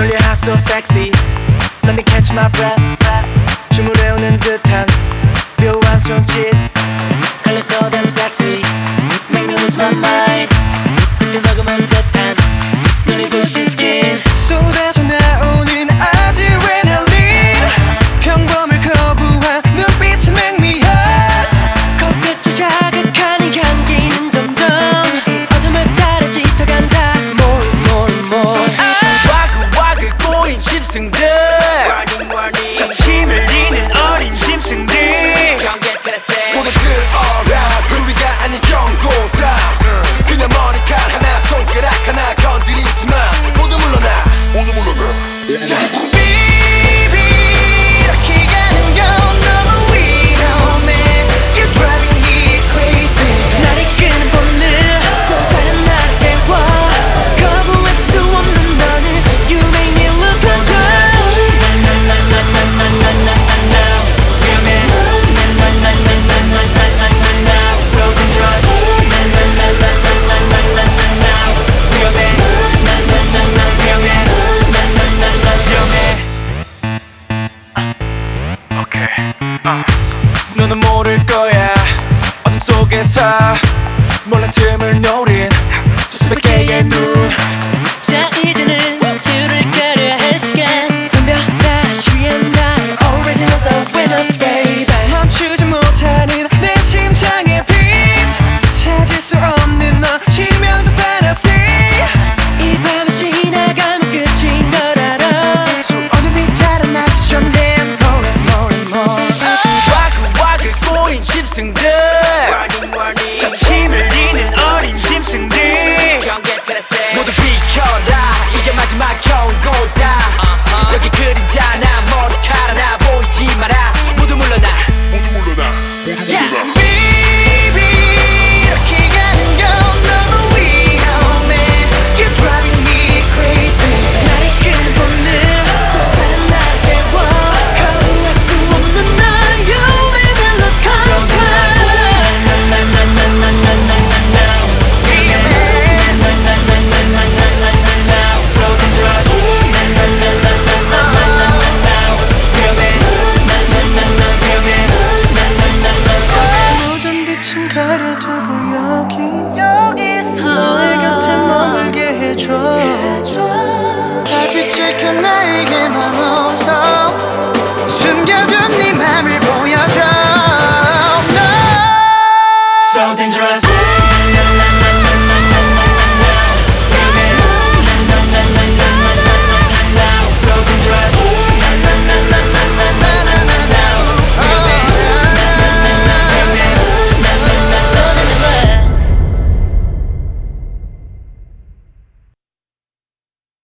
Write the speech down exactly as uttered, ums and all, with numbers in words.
Girl, your heart so sexy. Let me catch my breath. 주물해오는 듯한 묘한 손짓. Girl, you're so damn sexy. Make me lose my mind. 빛을 머금은 듯한 눈이 부신 skin. 쏟아져 나오는 아드레날린. 평범을 거부한 눈빛을 make me hot. 코끝을 자극하는 향기는 점점 이 어둠을 따라 짙어간다. More more more. 와글와글 꼬인 짐승들. 자침을 잃는 어린 짐승들. 모두 들어라. 주위가 아닌 경고다. 그냥 머리칼 하나 손가락 하나 건드리지 마. 모두 물러나. 모두 물러나. Baby, 이렇게 가는 건 너무 위험해. You're driving me crazy. 나를 끄는 본능 또 다른 나를 깨워. 거부할 수 없는 너는 You make me lose control. 너는 모를 거야. 어둠 속에서 몰라 틈을 노린 수백 개의 눈. 자 이제는 줄을 끌어야 할 시간. 덤벼라 쉬한 날 Already know the winner baby. 멈추지 못하는 내 심장의 beat. 찾을 수 없는 너 치명적 fantasy. 이 밤이 지나가면 끝인 걸 알아. 소 어둠이 달아나기 전에 more and more and more. 와글와글 꼬인 짐승들. 자침을 잃는 어린 짐승들. 모두 비켜라. 이게 마지막 경고다. 여기 그림자 나 머리카락 하나 보이지 마라. 모두 물러나. 모두 물러나. 모두 Yeah. 물러나. Baby, 이렇게 가는 건 너무 위험해. You're driving me crazy. 나를 끄는 본능 또 다른 나를 깨워. 거부할 수 없는 나 You make me lose control. So dangerous. 모든 빛은 가려두고 여기 너의 곁에 머물게 해줘. 달빛을 켜 나에게만 웃어.